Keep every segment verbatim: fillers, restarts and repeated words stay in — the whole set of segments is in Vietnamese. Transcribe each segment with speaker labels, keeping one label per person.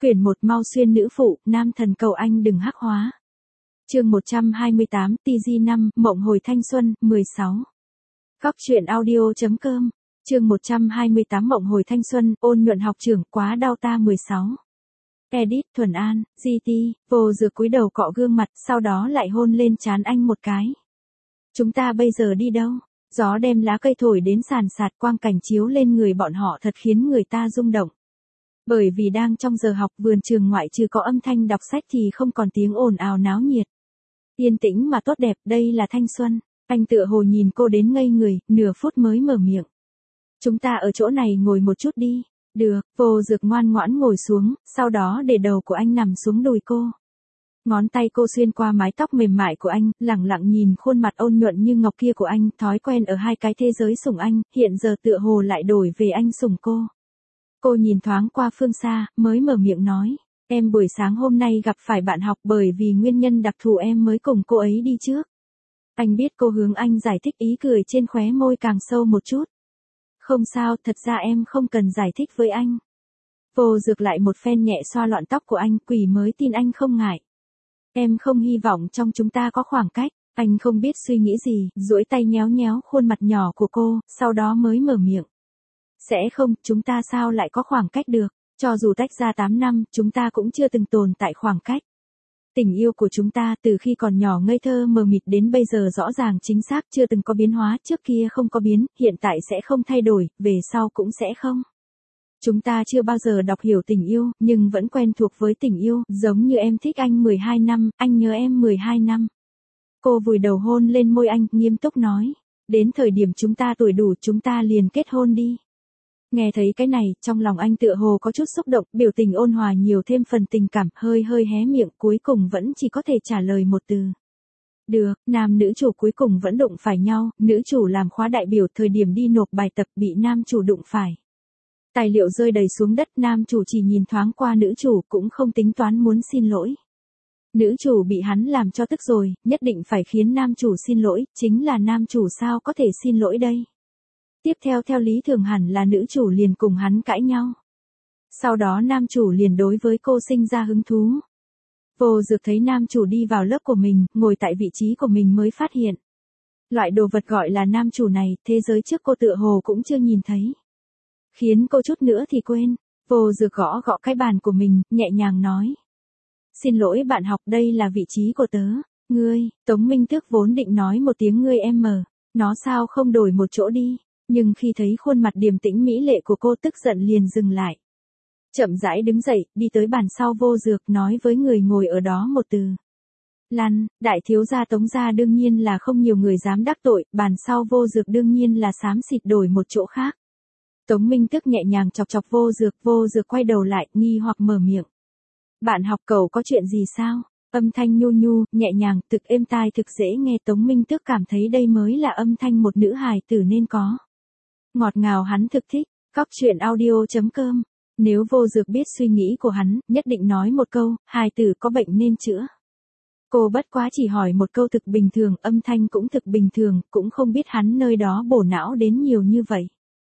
Speaker 1: Quyển một Mau xuyên nữ phụ, nam thần cầu anh đừng hắc hóa. Chương một trăm hai mươi tám, tê giê năm, mộng hồi thanh xuân, mười sáu. Góc truyện audio.com. Chương một trăm hai mươi tám mộng hồi thanh xuân, ôn nhuận học trưởng, quá đau ta mười sáu. Edit, Thuần An, giê tê, vô dược cúi đầu cọ gương mặt, sau đó lại hôn lên trán anh một cái. Chúng ta bây giờ đi đâu? Gió đem lá cây thổi đến sàn sạt, quang cảnh chiếu lên người bọn họ thật khiến người ta rung động. Bởi vì đang trong giờ học, vườn trường ngoại trừ có âm thanh đọc sách thì không còn tiếng ồn ào náo nhiệt. Yên tĩnh mà tốt đẹp, đây là thanh xuân. Anh tựa hồ nhìn cô đến ngây người, nửa phút mới mở miệng. Chúng ta ở chỗ này ngồi một chút đi. Được, vô dược ngoan ngoãn ngồi xuống, sau đó để đầu của anh nằm xuống đùi cô. Ngón tay cô xuyên qua mái tóc mềm mại của anh, lẳng lặng nhìn khuôn mặt ôn nhuận như ngọc kia của anh, thói quen ở hai cái thế giới sủng anh, hiện giờ tựa hồ lại đổi về anh sủng cô. Cô nhìn thoáng qua phương xa, mới mở miệng nói, em buổi sáng hôm nay gặp phải bạn học bởi vì nguyên nhân đặc thù em mới cùng cô ấy đi trước. Anh biết cô hướng anh giải thích, ý cười trên khóe môi càng sâu một chút. Không sao, thật ra em không cần giải thích với anh. Vô dược lại một phen nhẹ xoa loạn tóc của anh, quỷ mới tin anh không ngại. Em không hy vọng trong chúng ta có khoảng cách. Anh không biết suy nghĩ gì, duỗi tay nhéo nhéo khuôn mặt nhỏ của cô, sau đó mới mở miệng. Sẽ không, chúng ta sao lại có khoảng cách được, cho dù tách ra tám năm, chúng ta cũng chưa từng tồn tại khoảng cách. Tình yêu của chúng ta từ khi còn nhỏ ngây thơ mờ mịt đến bây giờ rõ ràng chính xác chưa từng có biến hóa, trước kia không có biến, hiện tại sẽ không thay đổi, về sau cũng sẽ không. Chúng ta chưa bao giờ đọc hiểu tình yêu, nhưng vẫn quen thuộc với tình yêu, giống như em thích anh mười hai năm, anh nhớ em mười hai năm. Cô vùi đầu hôn lên môi anh, nghiêm túc nói, đến thời điểm chúng ta tuổi đủ chúng ta liền kết hôn đi. Nghe thấy cái này, trong lòng anh tựa hồ có chút xúc động, biểu tình ôn hòa nhiều thêm phần tình cảm, hơi hơi hé miệng, cuối cùng vẫn chỉ có thể trả lời một từ. Được, nam nữ chủ cuối cùng vẫn đụng phải nhau, nữ chủ làm khóa đại biểu thời điểm đi nộp bài tập bị nam chủ đụng phải. Tài liệu rơi đầy xuống đất, nam chủ chỉ nhìn thoáng qua nữ chủ cũng không tính toán muốn xin lỗi. Nữ chủ bị hắn làm cho tức rồi, nhất định phải khiến nam chủ xin lỗi, chính là nam chủ sao có thể xin lỗi đây. Tiếp theo theo lý thường hẳn là nữ chủ liền cùng hắn cãi nhau. Sau đó nam chủ liền đối với cô sinh ra hứng thú. Vô dược thấy nam chủ đi vào lớp của mình, ngồi tại vị trí của mình mới phát hiện. Loại đồ vật gọi là nam chủ này, thế giới trước cô tựa hồ cũng chưa nhìn thấy. Khiến cô chút nữa thì quên, vô dược gõ gõ cái bàn của mình, nhẹ nhàng nói. Xin lỗi bạn học, đây là vị trí của tớ. Ngươi, Tống Minh Tước vốn định nói một tiếng ngươi em mờ, nó sao không đổi một chỗ đi. Nhưng khi thấy khuôn mặt điềm tĩnh mỹ lệ của cô tức giận liền dừng lại. Chậm rãi đứng dậy, đi tới bàn sau vô dược nói với người ngồi ở đó một từ. Lăn, đại thiếu gia Tống gia đương nhiên là không nhiều người dám đắc tội, bàn sau vô dược đương nhiên là xám xịt đổi một chỗ khác. Tống Minh Tước nhẹ nhàng chọc chọc vô dược, vô dược quay đầu lại, nghi hoặc mở miệng. Bạn học cậu có chuyện gì sao? Âm thanh nhu nhu, nhẹ nhàng, thực êm tai thực dễ nghe. Tống Minh Tước cảm thấy đây mới là âm thanh một nữ hài tử nên có. Ngọt ngào hắn thực thích, góc truyện audio.com. Nếu vô dược biết suy nghĩ của hắn, nhất định nói một câu, hài tử có bệnh nên chữa. Cô bất quá chỉ hỏi một câu thực bình thường, âm thanh cũng thực bình thường, cũng không biết hắn nơi đó bổ não đến nhiều như vậy.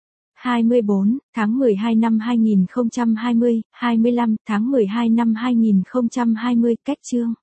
Speaker 1: hai mươi bốn tháng mười hai năm hai nghìn không trăm hai mươi, hai mươi lăm tháng mười hai năm hai nghìn không trăm hai mươi, cách chương.